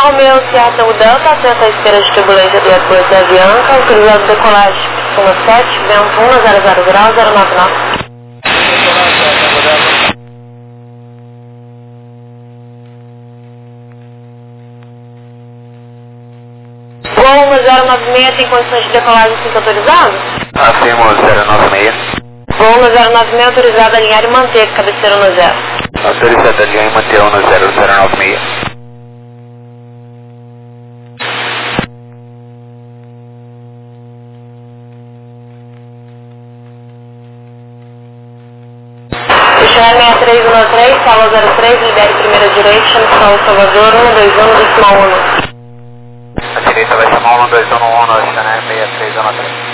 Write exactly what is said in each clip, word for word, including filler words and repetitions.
Romeo Sierra Tango Delta, atenta à espera de turbulência do aeroporto de Avianca, autorizado decolagem Puma sete, vento um a zero zero grau, zero nove nove. Gol um zero nove seis tem condições de decolagem assim autorizado? Afirmo zero nove seis. Gol um zero nove seis autorizado a alinhar e manter, cabeceira no zero. Autorizado a alinhar e manter um no zero zero nove seis. Fechar seis três um três, sala zero três, libere primeira direita, chame São Salvador, um dois um, decimal um. A direita vai chamar um dois um um, Chanel seis três um três.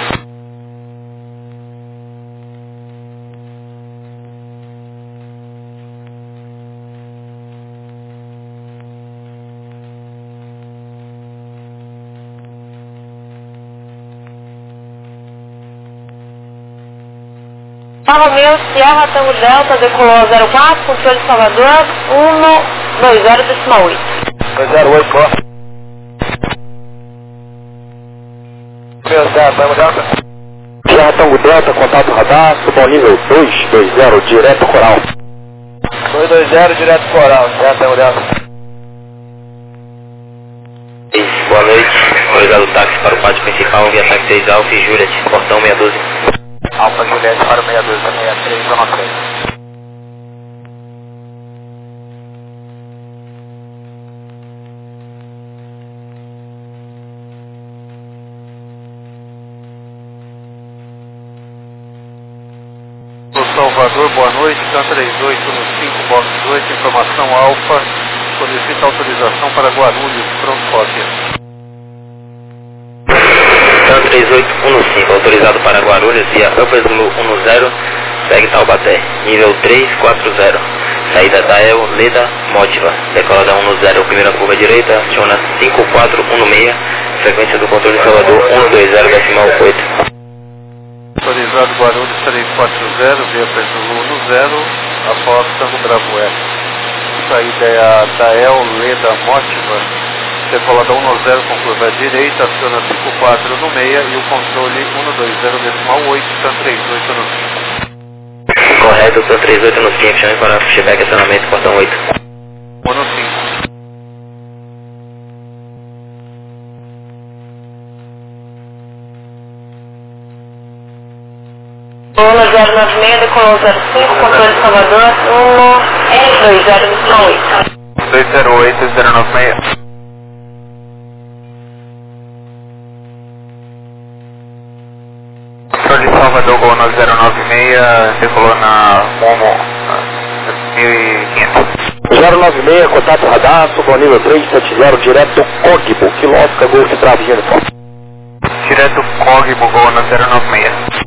Romeo Sierra Tango Delta, decolou zero quatro, controle de Salvador, um dois zero, decimal oito. dois zero oito, boa. Romeo Sierra Tango Delta. Sierra Tango Delta, contato radar, suba ao nível dois dois zero, direto coral. dois dois zero, direto coral, Sierra Tango Delta. Boa noite, autorizado o táxi para o pátio principal, via táxi seis Alfa e Juliet, portão seis doze. Alfa Juliette para o seis doze, seis três um três. Salvador, boa noite, TAM três oito no cinco, box oito, informação Alfa, solicita autorização para Guarulhos, pronto cópia. TAM três oito um cinco, autorizado para Guarulhos, via Upper Zulu um zero, segue Taubaté, nível três quatro zero, saída da El, Leda, Mótiva, decolada um zero, primeira curva direita, aciona cinco quatro um seis, frequência do controle de Salvador um dois zero, decimal oito. Autorizado Guarulhos três quatro zero, via Upper Zulu um zero, após Tango Bravo F. Saída é a Dael, Leda, Mótiva, decolada um zero com curva direita, aciona cinco quatro um seis e o controle um dois zero, decimal oito, TAM três oito no cinco. Correto, TAM três oito no cinco, chame para feedback acionamento, portão oito. um no cinco. um zero nove seis, decolou zero cinco, controle de Salvador, um dois zero, decimal oito. dois zero oito, zero nove seis. Controle de Salvador, Gol no zero nove seis, decolou na Momo mil e quinhentos. zero nove seis, contato radar, suba ao nível três sete zero, direto Cogbo, quilômetro Golf Bravo Uniforme. Direto Cogbo, Gol no zero nove seis.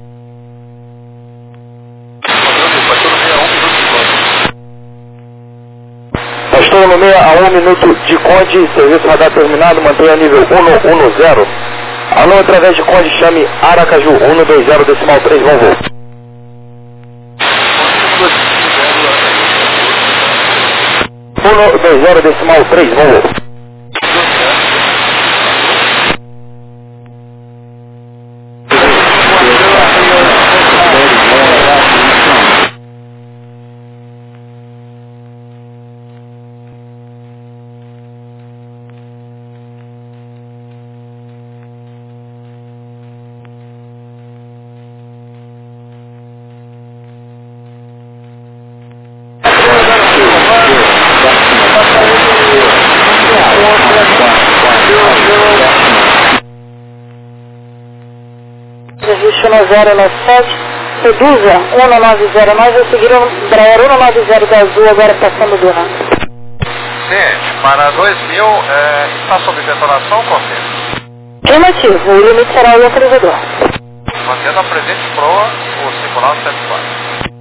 Estou no meio a um minuto de Conde, serviço radar terminado, mantenha nível um zero. Alô, através de Conde, chame Aracaju, um dois zero, decimal três, vão voo. um dois zero, decimal três, vão voo. Registro um zero nove sete, reduza um nove zero nove, vai seguir o Embraer um nove zero da Azul, agora passando do ano. Gente, para dois mil, é, está sob detonação, Conselho? Afirmativo, o limite será o autorizador. Mantendo a presente proa, o circular sete quatro.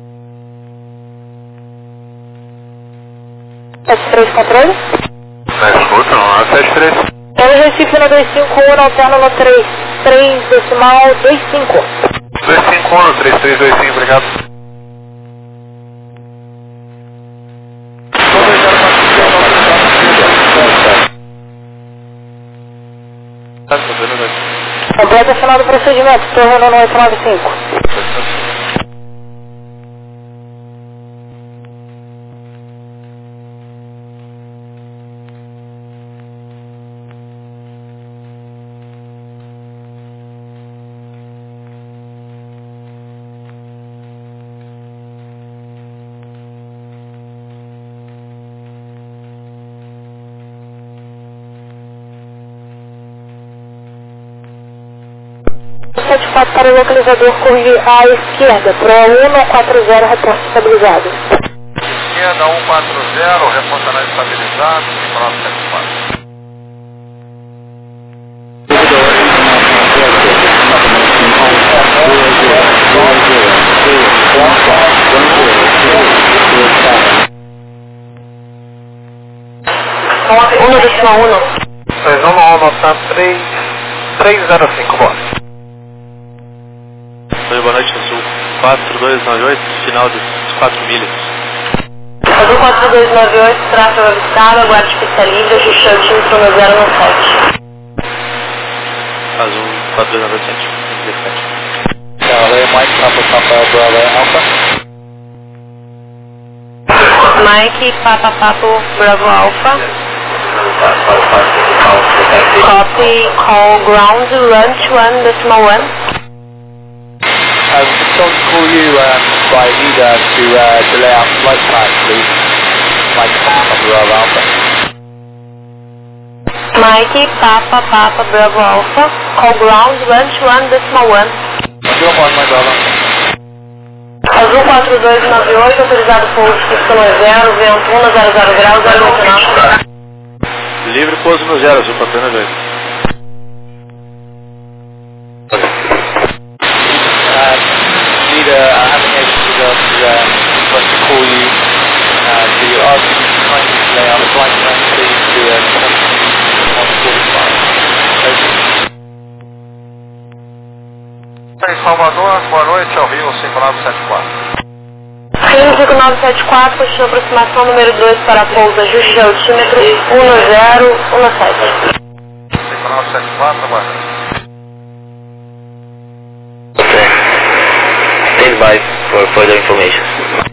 sete três, controle? Na escuta, no sete três. Pelo Recife no dois cinco um, no alterno no três três, decimal dois cinco. dois cinco um, três três dois cinco, obrigado. Completa final do procedimento, torre no oito nove cinco. sete quatro para o localizador, corre à esquerda, Pro um quatro zero, reporte estabilizado. Esquerda um quatro zero, reporte estabilizado, Sincronal sete quatro. um decimal um. três um um, tá três três zero cinco, boa. Oi, boa noite, Azul quatro dois nove oito, final de quatro milhas. Azul quatro dois nove oito, tráfego avistado, aguarde pista livre, ajustei o time para zero no sete. Azul quatro dois nove oito, sete, dezessete. Charlie, Mike, Papa, Papa, Bravo, Alpha. Mike, Papa, Papa, Bravo, Alpha. Copy, call ground, lunch one, decimal one. Um, someone to call you um, by leader to uh, delay our flight time, please. Mike, Papa, Bravo, Alpha. Mike, Papa, Papa, Bravo, Alpha. Call ground, lunch one, decimal one. zero one, Mike, Bravo. Azul quatro dois nove oito, autorizado pouso Y zero, vento um, zero zero graus, zero oito nove. Livre pouso no zero, Azul quatro dois nove oito. Leader, I haven't able to go to uh, want to call you uh, to ask you to kindly delay our flight time, please, to uh, one forty-five. Em Salvador, boa noite, ao Rio cinco nove sete quatro. Rio cinco nove sete quatro, continua aproximação número dois para pouso, ajuste de altímetro um zero um sete. cinco nove sete quatro, boa noite. Stand by for further information.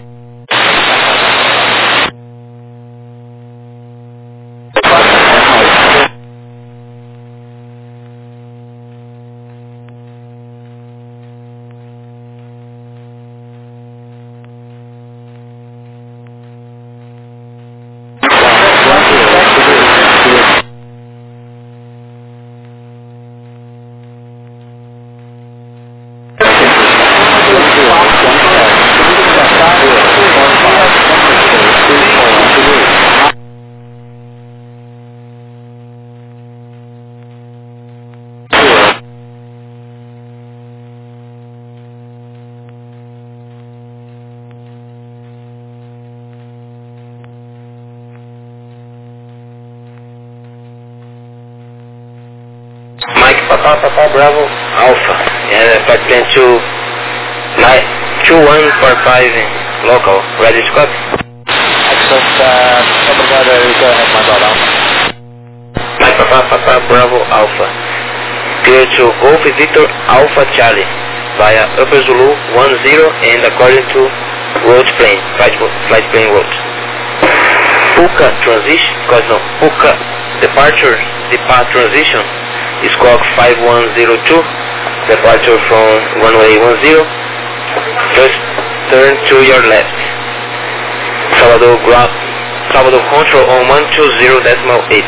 Mike Papa Papa Bravo Alpha, and flight plan two nine two one four five local, ready to copy. Excellent, uh, obrigado, go ahead, my brother. Mike Papa Papa Bravo Alpha, clear to Golf Victor Alpha Charlie via Upper Zulu one zero and according to route plane, flight, flight plane route. Puka transition, cause no, Puka departure, depart transition. Squawk five one zero two, departure from runway one zero, first turn to your left. Salvador ground, Salvador control on one two zero decimal eight.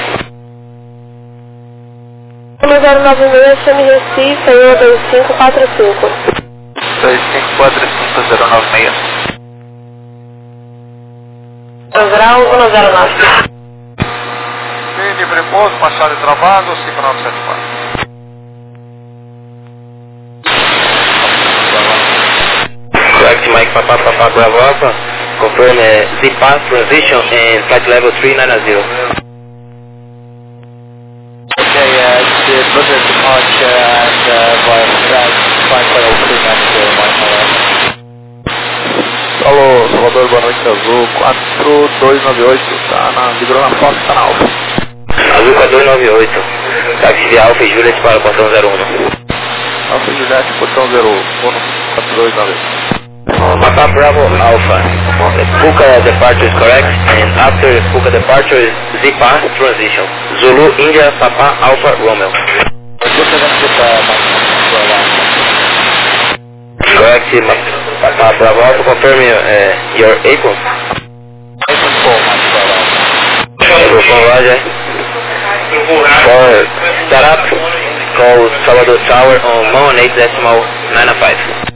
um zero nove seis, chame Recife, aí dois cinco quatro cinco. dois cinco quatro cinco zero nove seis. Grau um zero nove. Vini, Brepouso, Machado e Travado, cinco nove sete quatro. Correct, Mike Papa Papa Bravo Alpha, confirm uh, Z-Path transition and flight level three nine zero. Okay, uh, to look at departure and uh, via flight, flight level three nine zero, Mike, brother. Alô, Salvador, boa noite, Azul quatro dois nove oito, tá na, livrou na foto, tá na Alfa. Azul quatro dois nove oito, Táxi de Alfa e Juliet para o portão zero um. Alfa Juliet, portão zero um, quatro dois nove. Papa Bravo Alpha. Puka departure is correct, and after Puka departure is Zipa transition. Zulu India Papa Alpha Romeo. Correct, Papa Bravo Alpha, confirm uh, your April. April four, Roger. For startup, call Salvador Tower on one eight decimal nine five.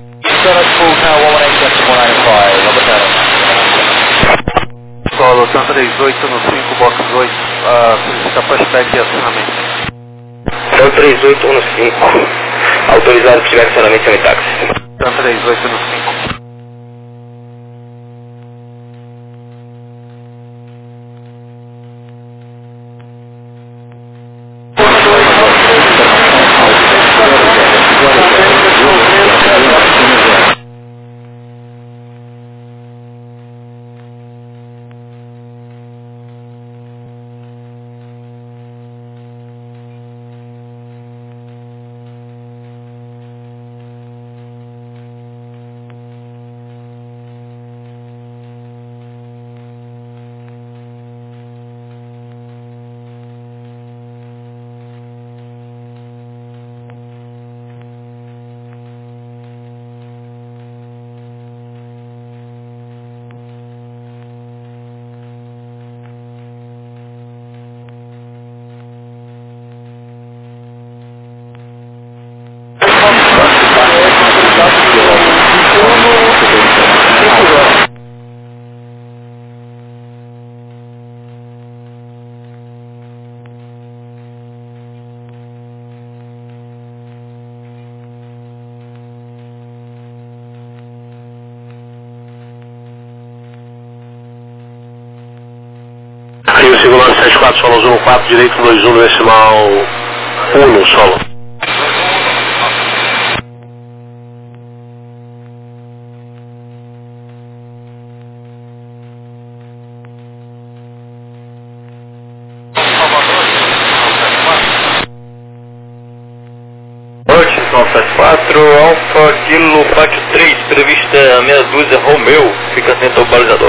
Solo Santa três oito no cinco, box oito, uh, solicita pushback e acionamento. São três oito um no cinco, autorizado que tiver acionamento sem táxi. Santa três oito no cinco. Rio Singular sete quatro, solo zero quatro, direito dois um, decimal um, solo. Norte nove sete quatro, Alfa Kilo Pátio três, prevista meia dúzia Romeu, fica atento ao balizador.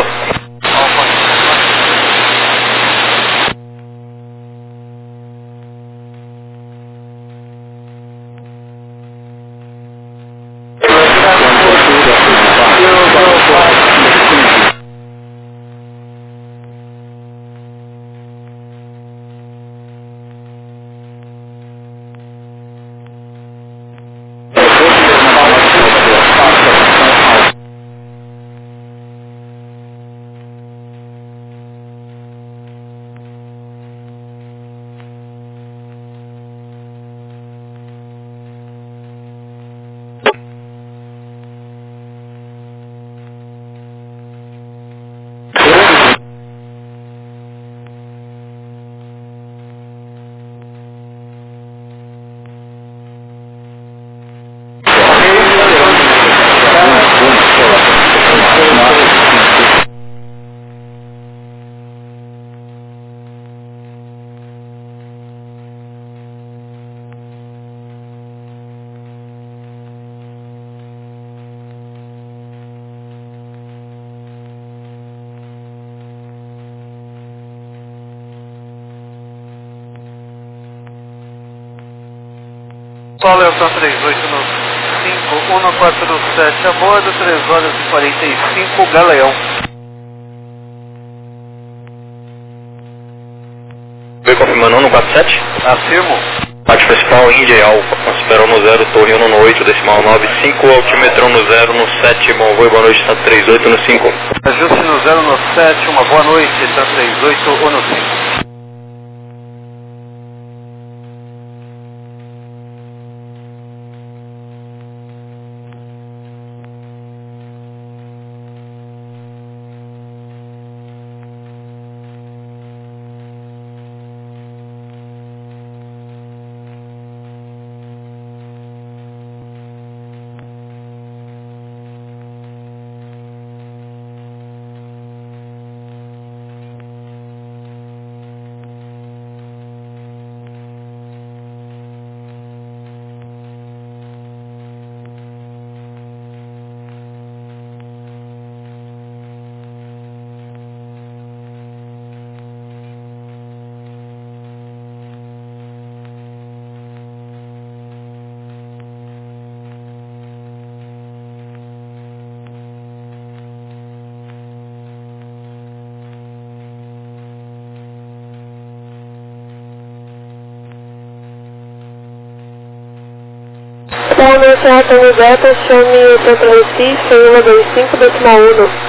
Solo é o Santa três oito no cinco, um quatro sete, a bordo, três horas e quarenta e cinco, Galeão. Vem confirmando um no quatro sete? Afirmo. Parte principal Índia e Alfa, considerou no zero, torre um no oito, decimal nove cinco, altimetrão no zero, no sete, bom voo, boa noite, Santa três oito no cinco. Ajuste no zero no sete, uma boa noite, Santa três oito, um no cinco. boa noite, Antônio Delta, chame Centro Recife, um dois cinco, decimal um.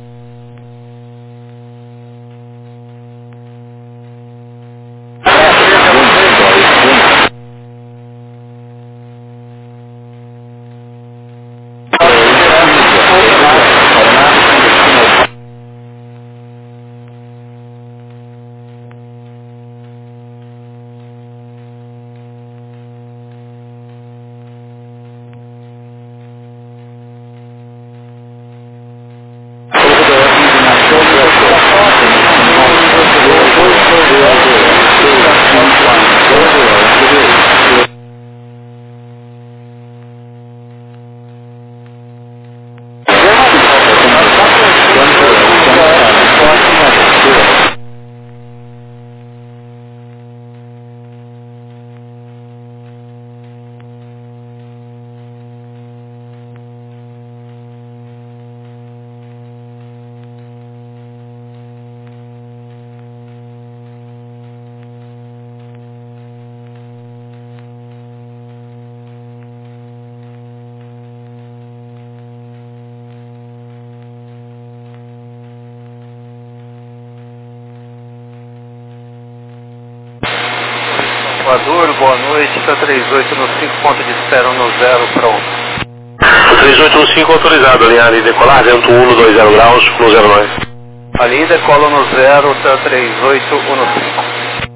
Salvador, boa noite, está trinta e oito no cinco, ponto de espera no zero, pronto. trinta e oito no cinco autorizado, alinhar e decolar, vento um no dois zero graus, no zero nove. Ali decola no zero, está trinta e oito no cinco.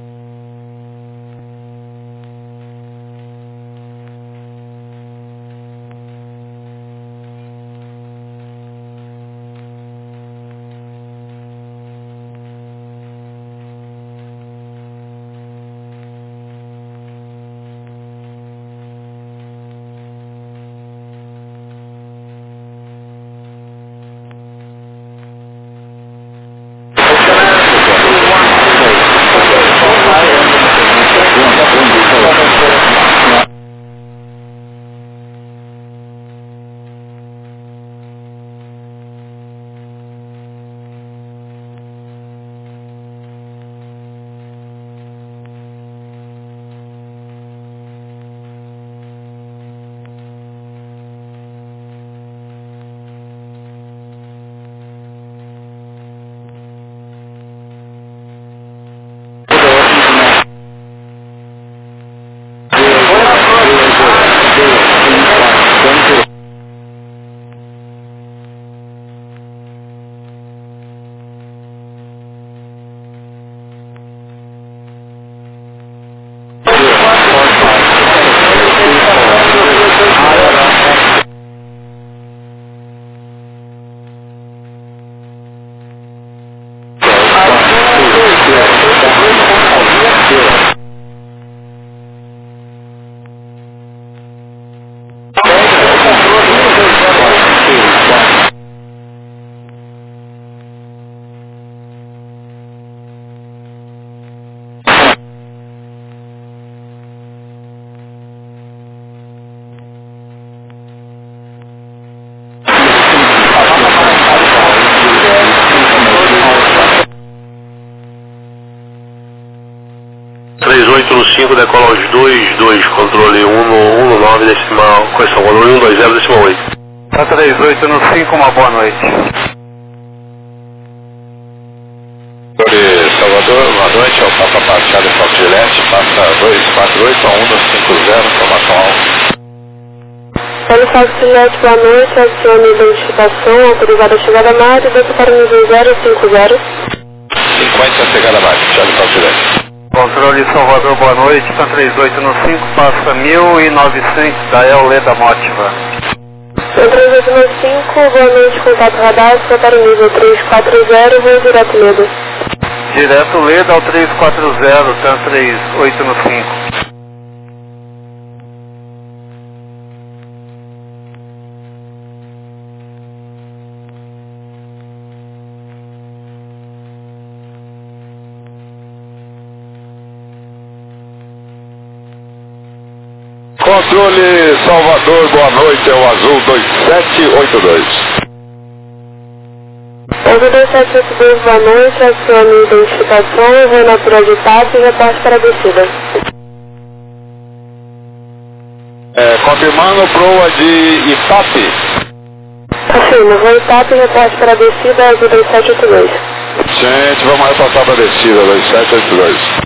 trinta e oito no cinco, decola aos dois dois, controle um no um no nove, decimal, correção, controle um dois zero, decimal oito. Está trinta e oito no cinco, uma boa noite. Salvador, boa noite, é o Papa Baixada Fox Gillette, passa dois quatro oito a um dois cinco zero, informação alta. Pelo Fox Gillette, boa noite, adicione identificação, autorizada a chegada a mar, desce para o nível zero cinco zero. cinquenta, chegada a mar, Charlie Fox Gillette. Controle Salvador, boa noite, está trinta e oito no cinco, passa mil e novecentos da El Leda Motiva. trinta e oito no cinco, boa noite, contato radar, está para o nível três quatro zero, voo direto Leda. Direto Leda ao três quatro zero, está trinta e oito no cinco. Controle Salvador, boa noite, é o Azul dois sete oito dois. Azul dois sete oito dois, boa noite, acione identificação, voo natural de T A P e reporte para a descida. É, confirmando proa de Itape. Afirma, vou Itape e reporte para a descida do dois sete oito dois. Gente, vamos reportar para a descida dois sete oito dois.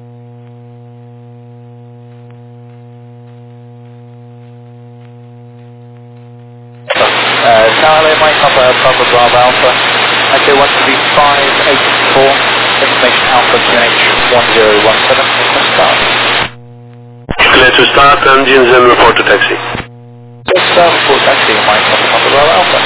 Uh, Charlie, Mike Papa, Papa Bravo Alpha. I do want to be five eight four, information Alpha Q N H one zero one seven, request start. Clear to start, engines and report to taxi. Yes, sir, report taxi, Mike Papa, Papa Bravo Alpha.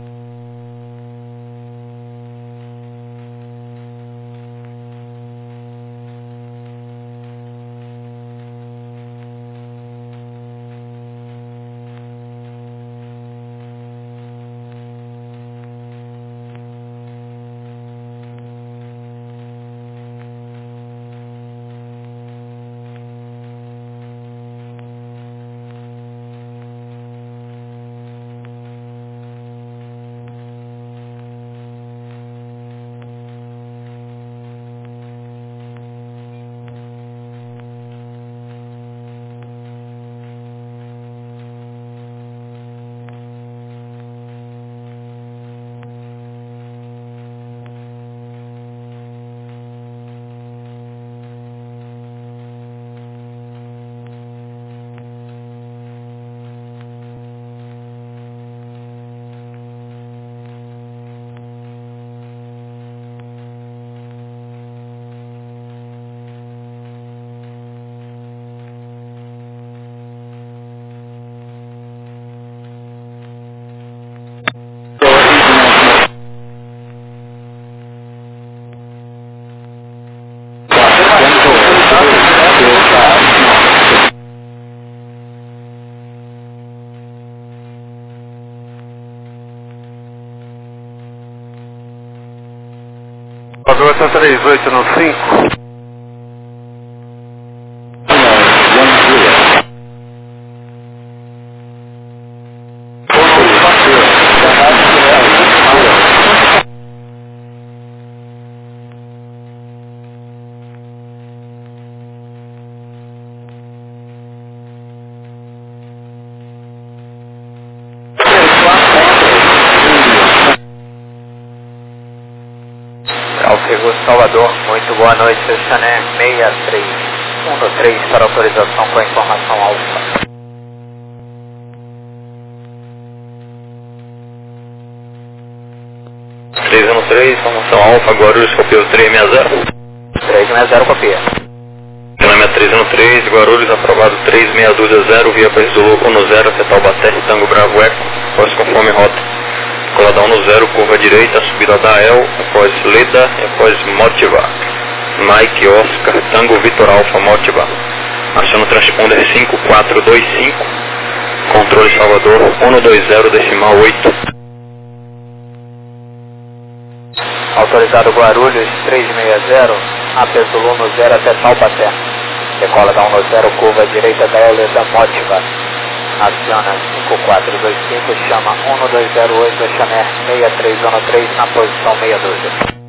Salvador três oito no cinco. Alfego Salvador, muito boa noite, Chané seis três um três para autorização com a informação alfa. três um três, informação alfa, Guarulhos, copia três seis zero. três seis zero, copia. Treinamento três um três, Guarulhos, aprovado três seis dois zero, via País do Louco um zero, até Taubaté, Tango Bravo Eco, após conforme rota. Colada um zero, curva direita, subida da El, após Leda, após Motiva. Mike Oscar, Tango Vitor Alfa, Motiva. Aciona o transponder cinco quatro dois cinco, controle Salvador um dois zero, decimal oito. Autorizado Guarulhos três seis zero, Apes do um zero até Taubaté. Decola da um zero, curva direita da El, Leda, Motiva. Aciona cinco quatro dois cinco, chama um dois zero oito, Chané seis três um três na posição seis doze.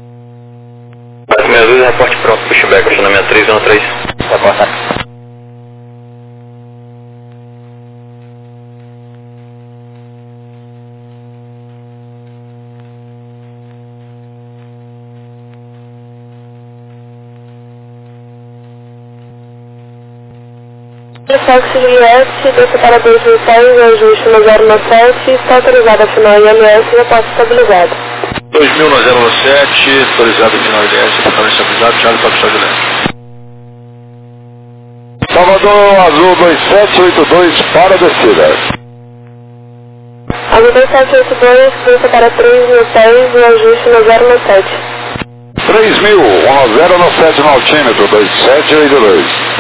seis doze, reporte pronto, pushback, acionamento três um três. Reporta. Táxi I S, desce para dois mil e seis, ajuste no zero nove sete, está autorizado a final I M S e reporte estabilizado. dois mil no zero sete, autorizado final I S, totalmente estabilizado, Charlie para o de leste. Salvador Azul dois sete oito dois para a descida. Azul dois sete oito dois, desce para três mil e seis e ajuste no zero nove sete. três mil, um zero nove sete no altímetro, dois sete oito dois.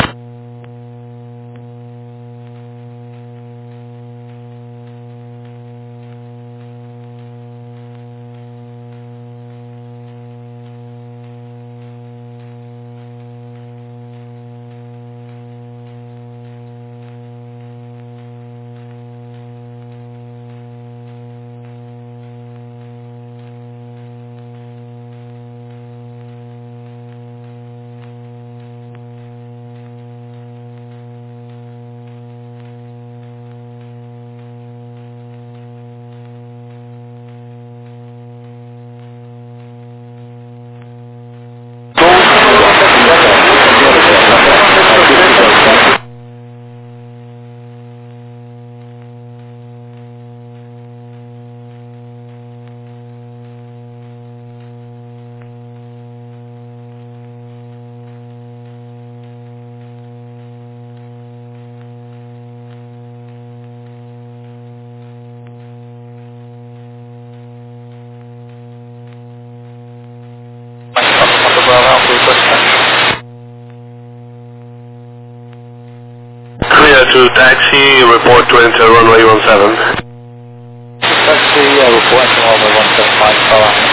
Clear to taxi, report to enter runway one seven. Taxi, uh, report to runway one seven, Mike Bella.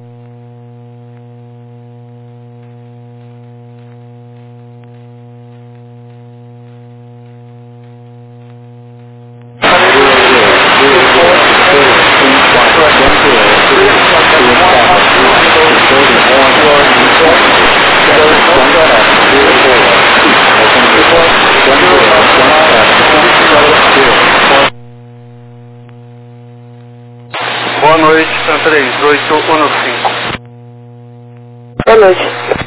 Boa noite, três oito um cinco. Boa noite.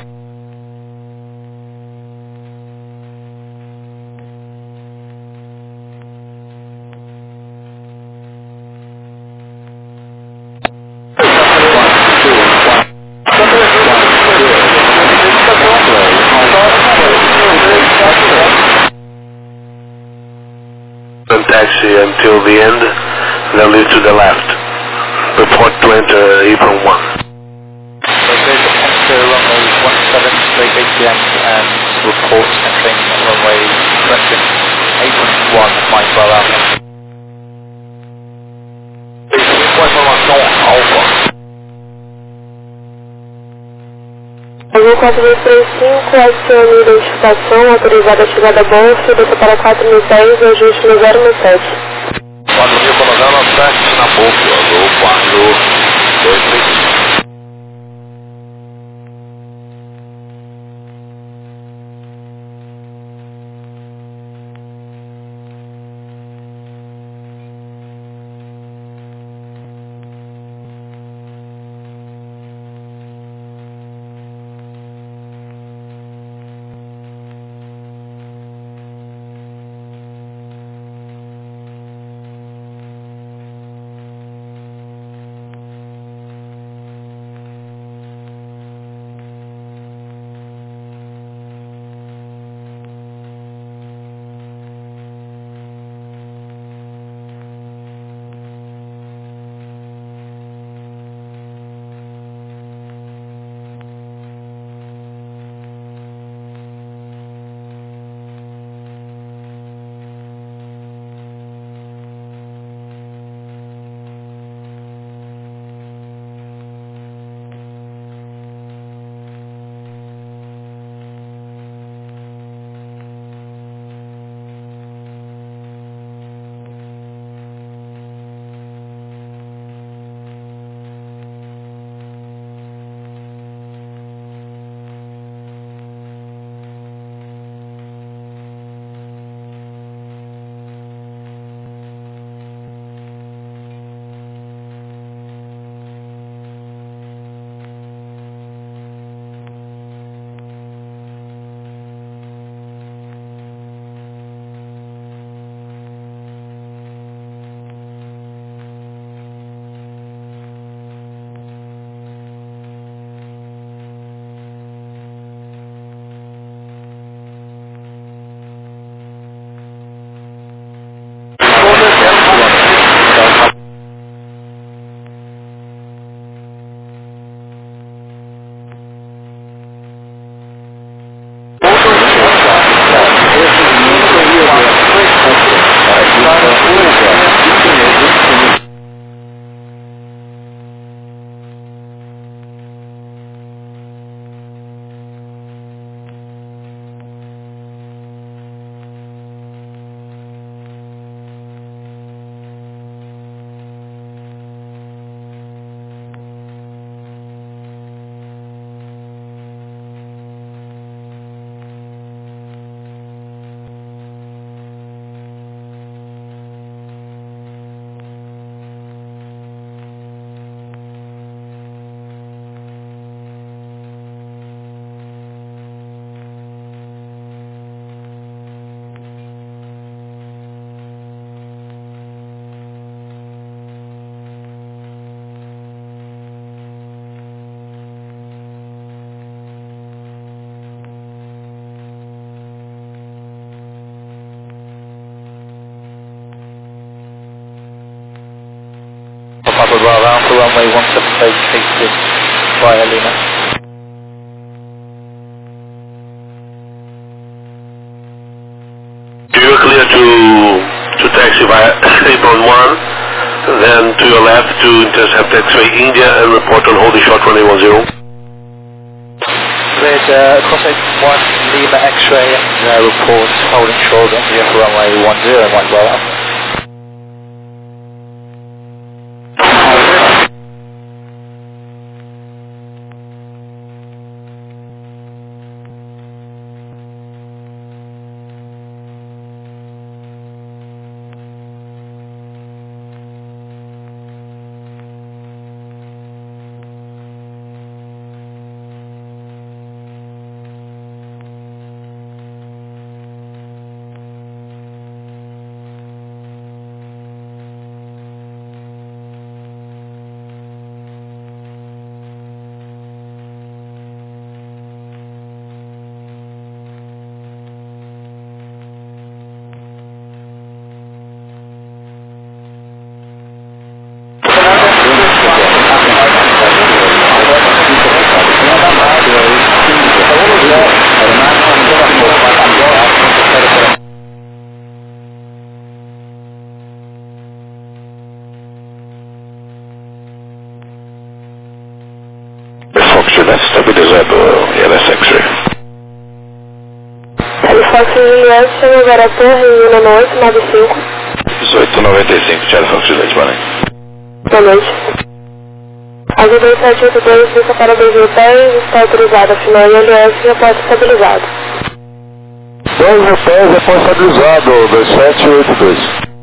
And taxi until the end, then leave to the left. Report to enter apron one. Okay, enter runway one seven, straight A T M, and report entering runway correction apron one, Mike Bella. Com informação alfa. Azul quatro dois três cinco, adicione identificação, autorizada a chegada a bolsa, desça para quatro mil e dez, ajuste no zero no sete. quatro mil colocando sete na boca, Azul quatro dois três cinco. Papa Bravo, runway one seven eight, take six, via Lima. via Apron one, then to your left to intercept X-ray India and report on holding short runway one zero. With uh, cross one Lima X-ray and uh, report holding short India for runway one zero and one well Alpha. Estabilizado L S X-ray. Halifax Juliette, chega agora a torre Uno oito nove cinco. dezoito noventa e cinco, Halifax Juliette, boa noite. Boa noite. Azul dois sete oito dois, vista para dois mil e dez, está autorizada, final I L S, repórter estabilizado. dois mil e dez, repórter estabilizado, dois sete oito dois.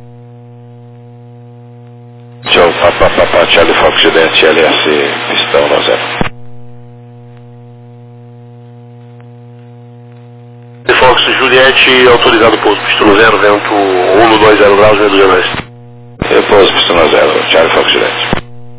Tchau, papapá, Halifax Juliette, L S, pistão no zero. Fox Juliette, autorizado pouso pistão zero, vento um dois zero graus, meio dos jornais. Repouso pistão zero, Charlie Fox Juliette.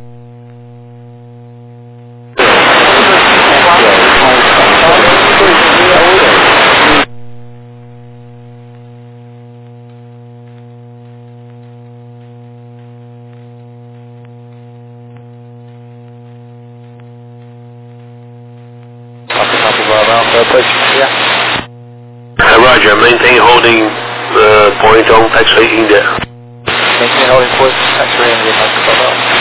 Roger, maintain holding uh, point on X-ray India. Maintain holding point X-ray India, Alpha.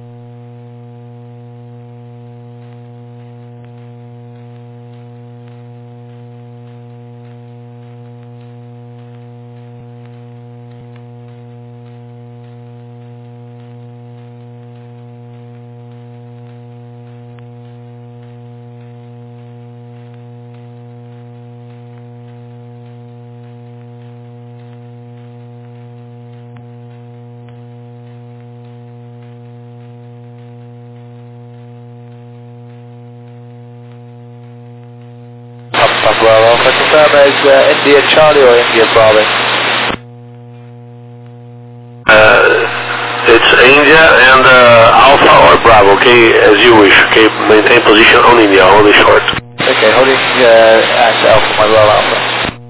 Well, Alpha, confirm as uh, India Charlie or India Bravo? Uh, it's India and uh, Alpha or Bravo, okay, as you wish, okay, maintain position on India, holding short. Okay, holding uh, at Alpha, my well Alpha.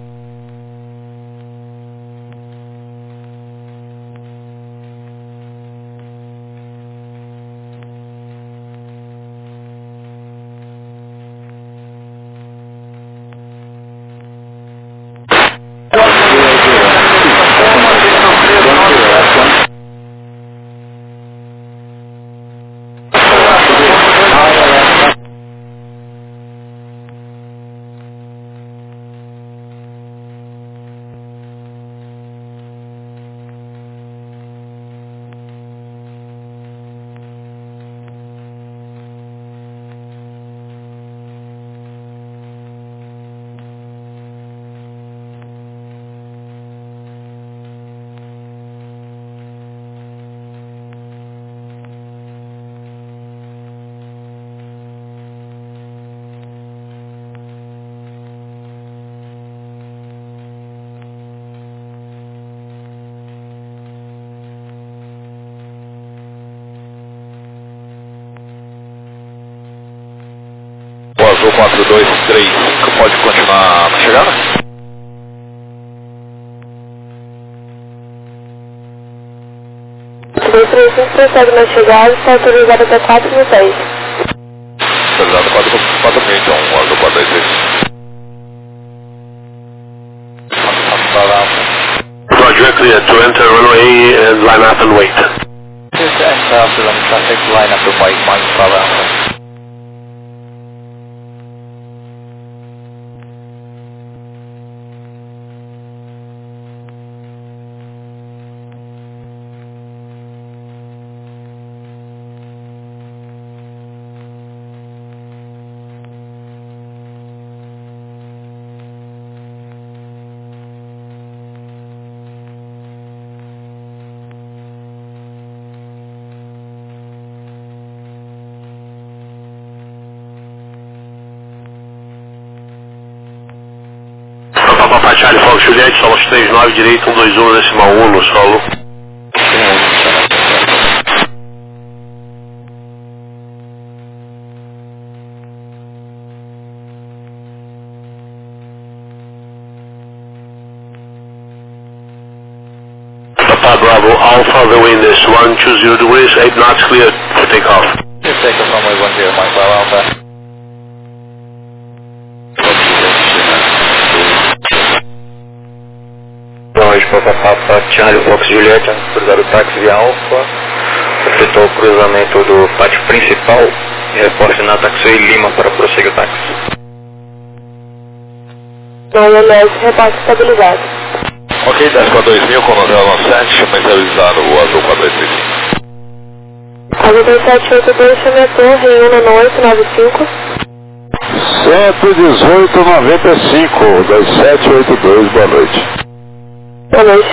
Azul quatro dois três cinco, pode continuar na chegada? dois três cinco, prossegue na chegada, está autorizado até quatro mil dez. Autorizado quatro mil, então, Azul quatro dois três cinco. Roger, clear to enter runway and line up and wait. Just enter after long traffic, line up and wait, Mike Bravo Alpha. Papa Charlie Fox Juliette, solo três nove direito, um dois um decimal um no solo. Papa Bravo Alpha, the wind is one two zero degrees, eight knots clear for takeoff. Just take off runway one zero, Mike Bravo Alpha. Papa Charlie Fox Juliette, cruzar o táxi via Alfa, efetuou o cruzamento do pátio principal e reporte na taxi Lima para prosseguir o táxi. Não, I L S, repasse estabilizado. Ok, dez quatro dois mil, com zero nove sete, chama avisar o azul quatro dois três. Azul dois sete oito dois, chame a torre em um nove oito nove cinco. cento e dezoito noventa e cinco, dois sete oito dois, boa noite. Boa noite.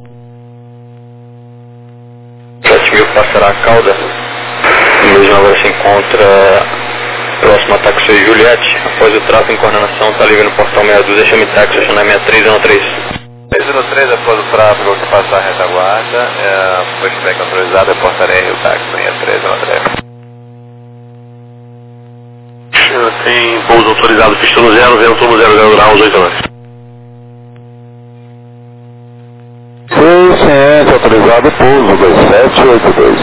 sete mil passará a cauda. O mesmo agora se encontra próximo a táxi Juliette. Após o tráfego em coordenação, está livre no portão sessenta e dois, chame táxi, estacionar sessenta e três zero três. seis zero três, após o tráfego que passa a retaguarda, é, pushback autorizado, reportarei o táxi sessenta e três zero três. Tem pouso autorizado, pista no zero, vento no zero zero graus, oito nove. seiscentos, autorizado pouso, dois sete oito dois.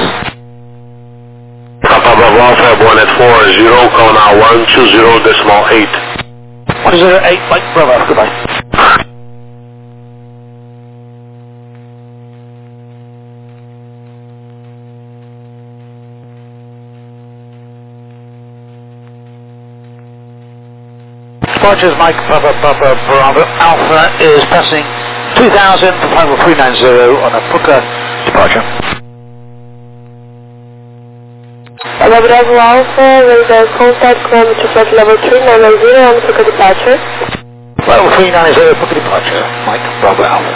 Papa Bravo Alpha, born at four zero, call now one two zero decimal eight. one zero eight, Mike Bravo Alpha, goodbye. Rogers, Mike Papa Papa Bravo Alpha is passing two thousand for final three nine zero on a Puka departure. Papa Bravo Alpha, radar contact kilometer flight level three nine zero on Puka departure. Level three nine zero Puka departure, Mike Bravo Alpha.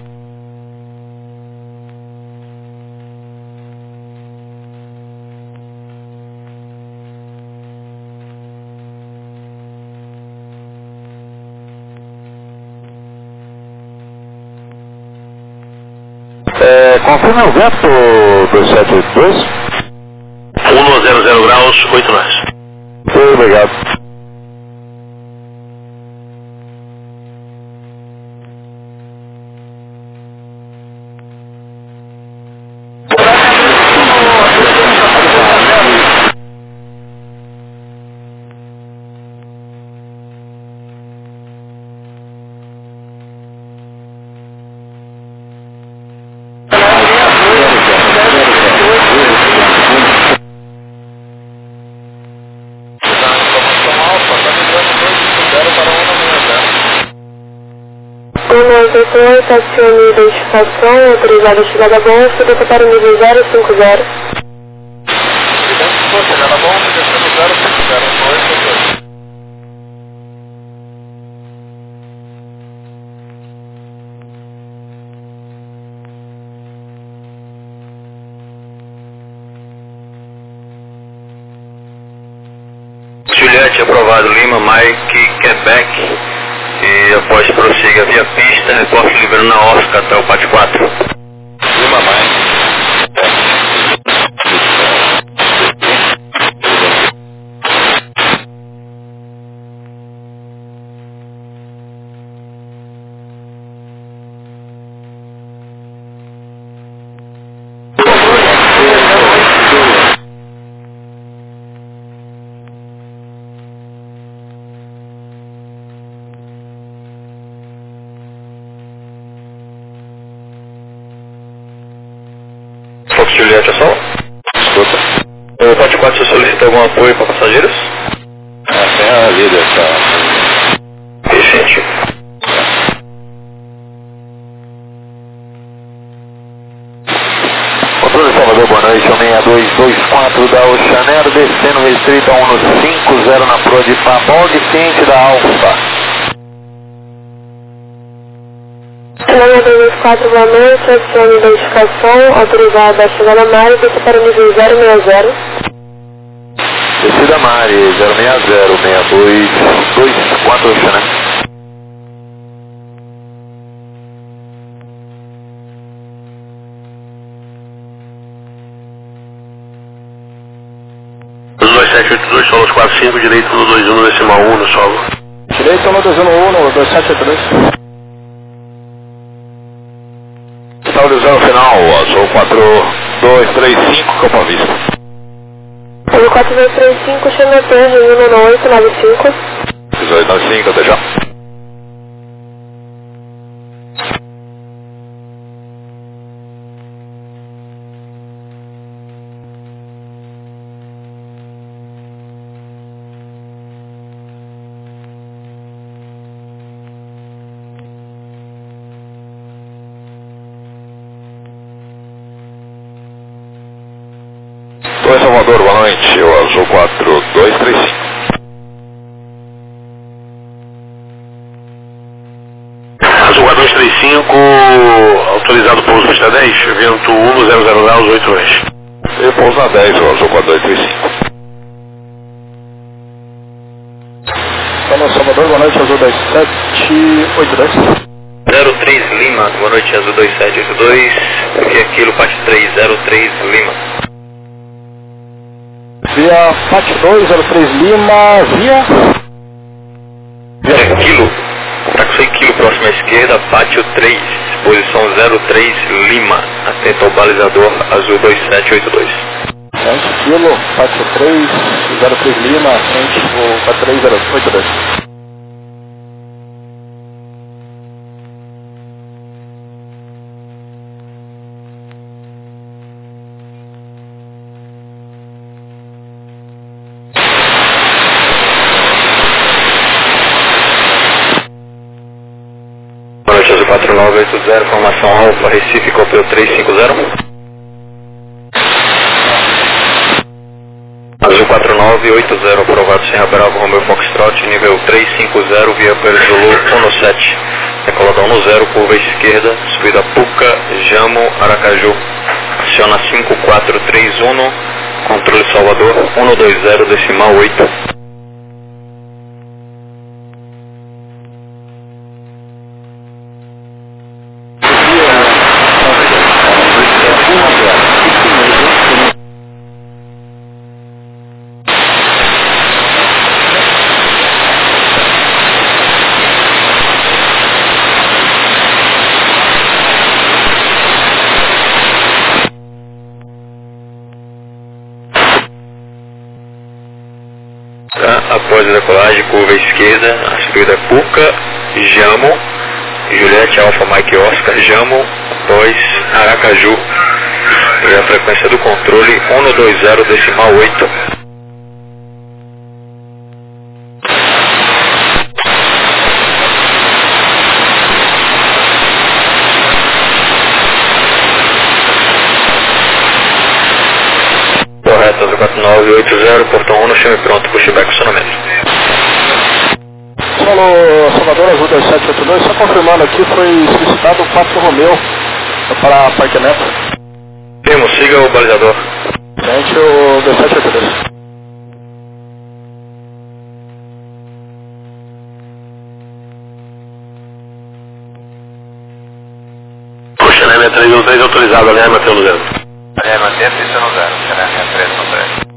É, confirma o vento dois sete oito dois. um zero zero graus, oito nós. Muito obrigado. Estacione identificação, autorizada a chegada a bom, subida para o nível zero cinco zero. Chegada a bom, descendo zero cinco zero, dois dois. Juliette, aprovado. Lima, Mike, Quebec. E após prossiga via pista, reporte liberando na Oscar até o pátio quatro. Lima, Mike. Fox Juliette, é só? Escuta. O Paty quatro, você solicita algum apoio para passageiros? É, tem a líder, tá? Vicente. Controle Salvador, boa noite, seis dois dois quatro da Ocean Air, descendo restrito a um no cinco zero na proa de Pabog, ciente da Alfa. seis dois dois quatro, boa noite, adicione identificação, autorizada a chegada na área, desce para o nível zero seis zero. Descida Mari, zero seis zero, seis dois dois quatro, Ocean Air. dois sete oito dois, solo quatro cinco, direito no dois um, decimal um no solo. Direito no dois um no dois sete oito dois. Estabilizando final, azul quatro dois três cinco, Campo à Vista. Azul quatro dois três cinco, chama torre um nove oito nove cinco. dezoito nove cinco, até já. Oi, Salvador, boa noite. O azul quatro dois três cinco. Azul quatro dois três cinco, autorizado pouso pista dez, vento um zero zero graus, oito oeste. E pouso na dez, o azul quatro dois três cinco. Fala, Salvador, boa noite, azul dois sete oito dois. zero três Lima, boa noite, azul dois sete oito dois, aqui é Kilo Paty três zero três Lima. Via Paty dois zero três Lima, via... É Kilo, tá com seis Kilo próximo à esquerda, Pátio três, posição zero três Lima, atento ao balizador azul dois sete oito dois. sete Kilo, Paty três zero três Lima, frente o quatro três zero oito dois. quatro nove oito zero, formação Alfa, Recife, Copel três cinco zero. Azul quatro nove oito zero, aprovado Serra Bravo, Romeo Foxtrot, nível três cinco zero, via Pelo Zulu um sete. Decoladão no zero, curva esquerda, subida Puca, Jamo, Aracaju. Aciona cinco quatro três um, controle Salvador, um dois zero, decimal oito. Após a decolagem, curva esquerda, a subida Puca, Jamo, Juliette Alfa Mike Oscar, Jamo, após Aracaju. E a frequência do controle um dois zero, decimal oito. Correto, azul quatro nove oito zero, portão um, chame pronto, pushback funcionamento. Solo Salvador, azul dois sete oito dois, só confirmando aqui, foi solicitado o quatro Romeo para Parque Neto. Primo, siga o balizador. Gente, o dois sete oito dois. Puxa, né, minha três um três autorizado, aliás, Matheus no zero. Aliás, Matheus, isso no zero, será minha três um três.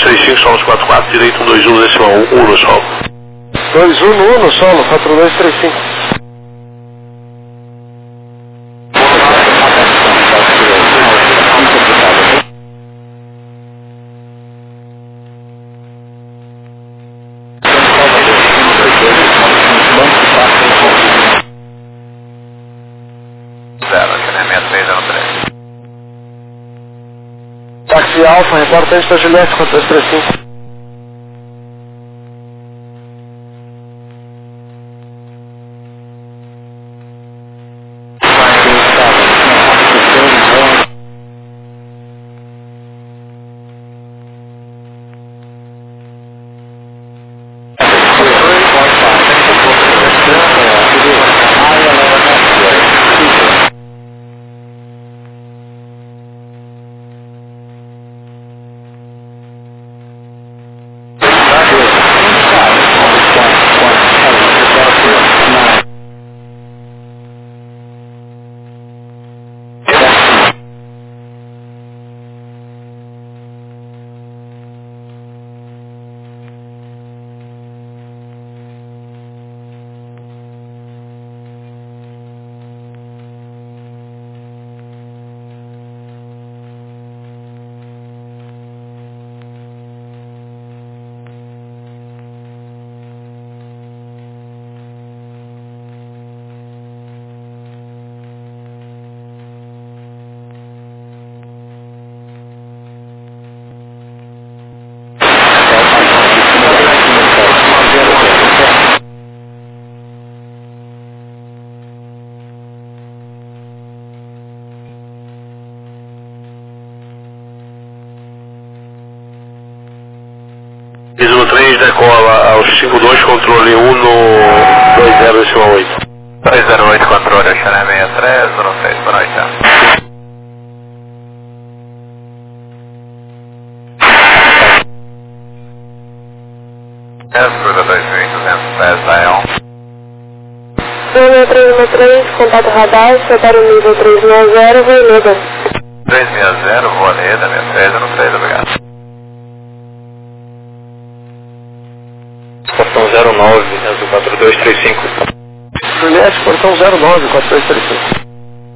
três cinco, solos quatro quatro, direito um dois um, decimal um, um no solo. dois um no um no solo, quatro dois três cinco. Táxi Alfa, reportante da Juliette, quatro dois três cinco. Piso três, decola aos cinco dois, controle um no dois zero decimal oito. dois zero oito, controle, Oceané sessenta e três, zero seis, boa noite. Cruza dois mil e duzentos pés, Dael. um três um três, contato radar, separa o nível três seis zero, Voaneda. três seis zero, Voaneda, sessenta e três, zero três, obrigado. Portão zero nove, azul quatro dois três cinco. Juliette, portão zero nove, quatro dois três cinco.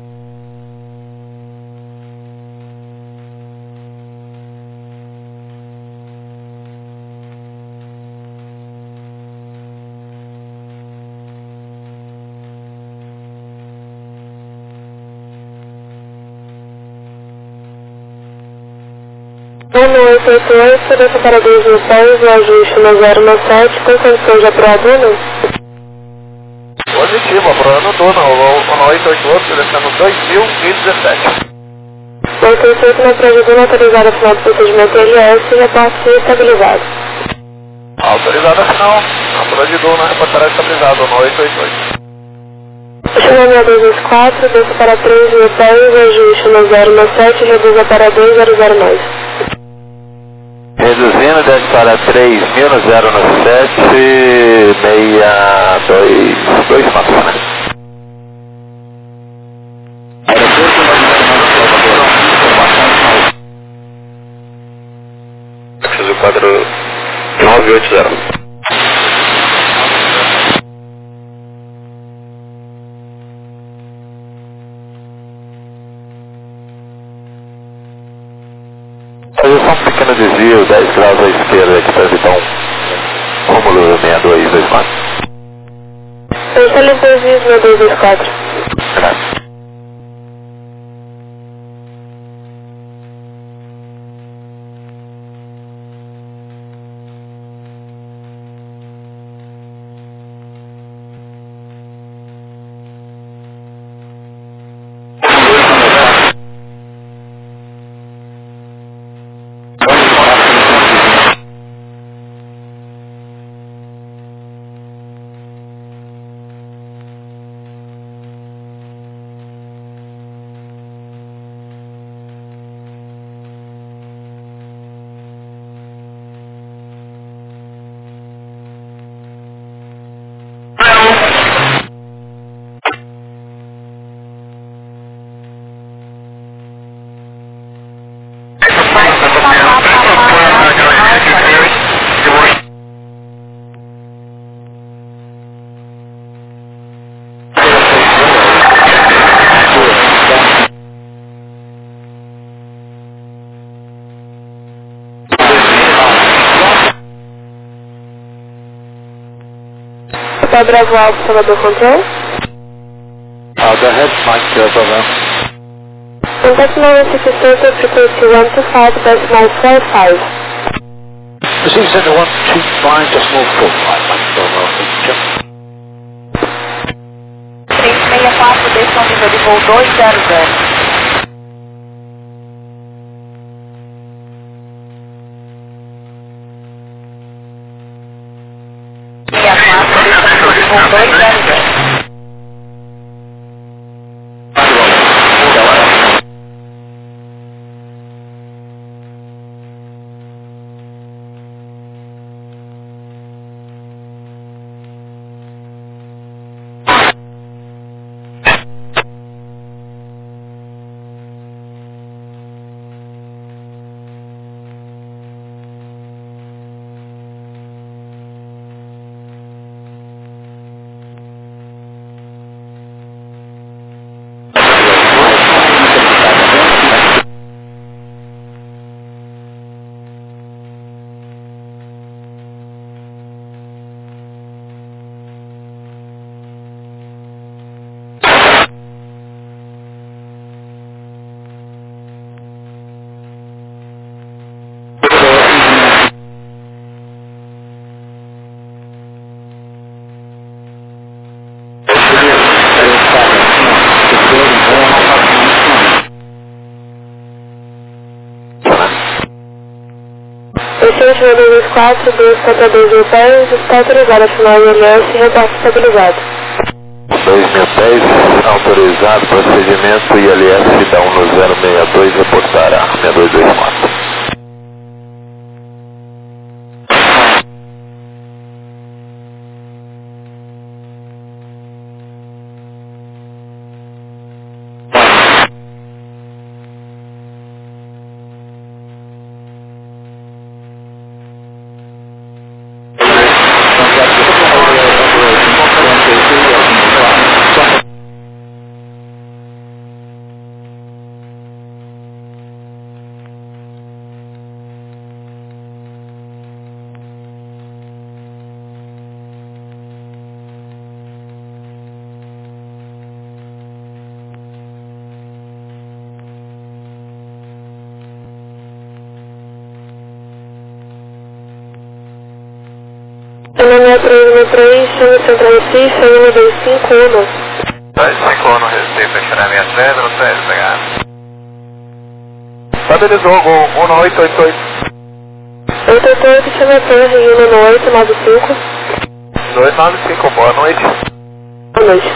um oito oito oito, desce para dois mil pés, o ajuste no zero um sete, com condição de aprovado, Positivo, aprovando tudo, o oito oito oito, selecionando dois mil e dezessete. oito oito oito na providura autorizada final do procedimento L S e repasse estabilizado. Autorizada final, a providura reportará estabilizado no oito oito oito. Chama dois dois quatro, desce para três mil pés, ajuste no zero um sete, reduza para dois zero zero mais. Reduzindo, desce para três mil no zero sete, seis dois dois quatro, né? quatro nove oito zero. Fazer só um pequeno desvio, dez graus à esquerda aqui para evitar um Rômulo sessenta e dois vinte e quatro. Eu só lhe desvio no dois dois quatro. Graças. Hotel Bravo Alpha, Salvador Control. Uh, go ahead, Mike, uh, program. On decimal institution frequency one two five decimal four five. Receive center one two five decimal four five, Mike, program. três seis quatro, desceu ao nível de voo dois zero zero. seis quatro, desceu ao nível de voo dois zero zero. Station dois quatro, dois quatro dois mil pés, está autorizado a final I M S e reporte estabilizado. dois mil pés, autorizado, procedimento I L S da um no zero seis dois, reportará seis dois dois quatro. N três um três, chama Central Recife, um dois cinco um. dois cinco um, Recife, Xeremia Pedro, três, obrigado. Estabilizou, gol um oito oito oito. oito oito oito, chama Torre, um oito nove cinco. dois nove cinco, boa noite. Boa noite.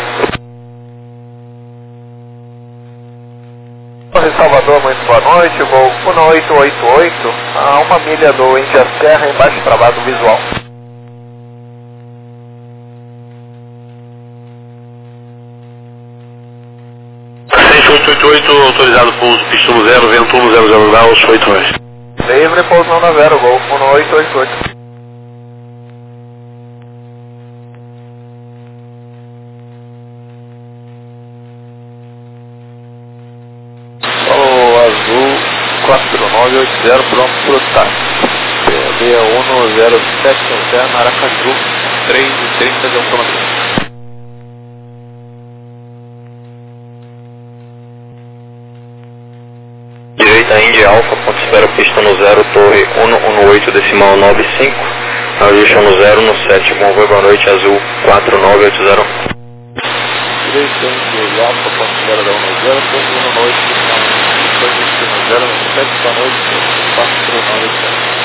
Torre Salvador, muito boa noite, gol um oito oito oito, a uma milha do Índia Serra, embaixo travado visual. oito oito oito, autorizado pouso, pistola zero, vento um zero zero graus, oito nove. Livre, pouso não na Vero, gol um oito oito oito. Solo Azul quatro nove oito zero, pronto para o táxi. P B um zero sete um zero, Aracaju, três e trinta de autonomia. Direita Indy Alpha, ponto espera pista no zero, torre um um oito decimal nove cinco, ajuste no zero no sete, bom voo, boa noite, azul quatro nove oito zero. Direita Indy Alpha, ponto espera da um zero, torre um um oito decimal nove cinco, no zero no sete, boa noite, quatro nove oito zero.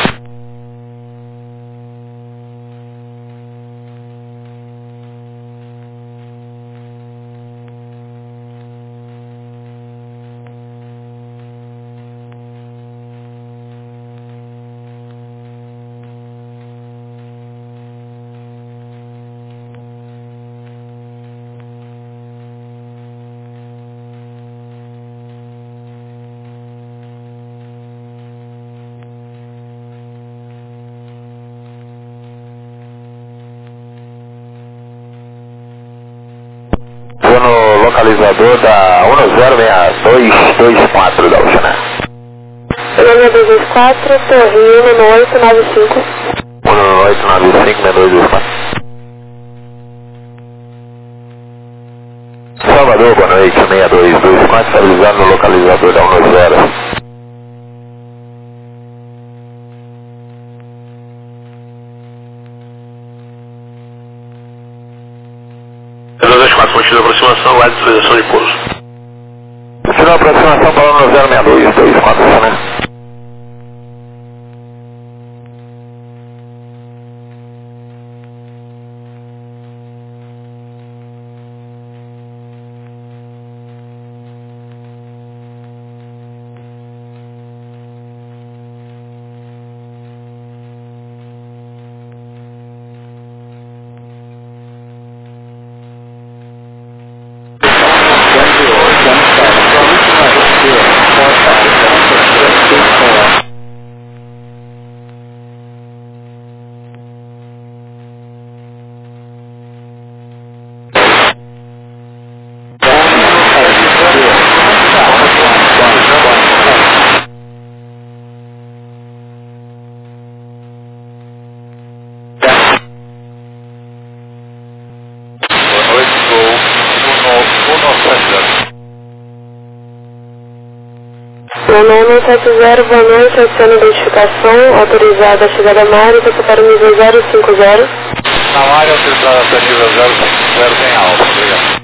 Vou no localizador da um zero seis dois dois quatro da Oceana. Xeremia dois dois quatro, Torre um oito nove cinco. um oito nove cinco, seis dois dois quatro. Salvador, boa noite, seis dois dois quatro, estabilizado no localizador da um zero. dois dois quatro, contínua aproximação, guarda visualização de pouso. Continua a aproximação para um zero seis dois dois quatro, né? Nono sete zero, boa noite, adiciona identificação, autorizada a chegada à área, você para o nível zero cinco zero. Na área autorizada até nível zero cinco zero, tem alta, obrigado.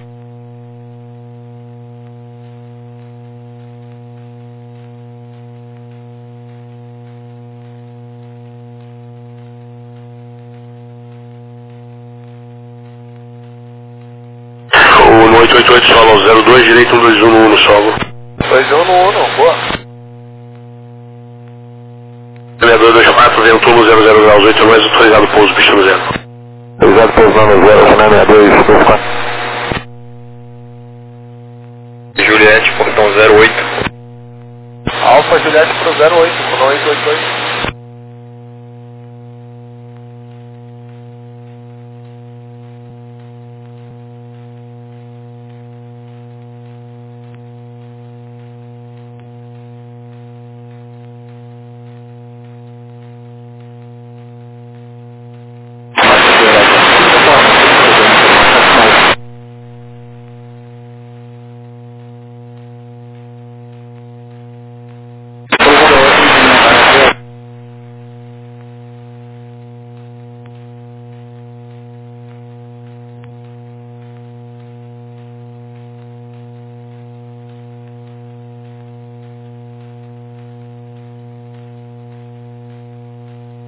O no oito oito oito solo zero dois, direito um dois um no um no solo. dois um no um, boa. seis dois dois quatro, vento no zero zero graus oito, mais autorizado pouso, bicho no zero. Autorizado pouso no zero, final seis dois dois quatro. Juliette, portão zero oito. Alfa Juliette pro zero oito, no oito oito oito.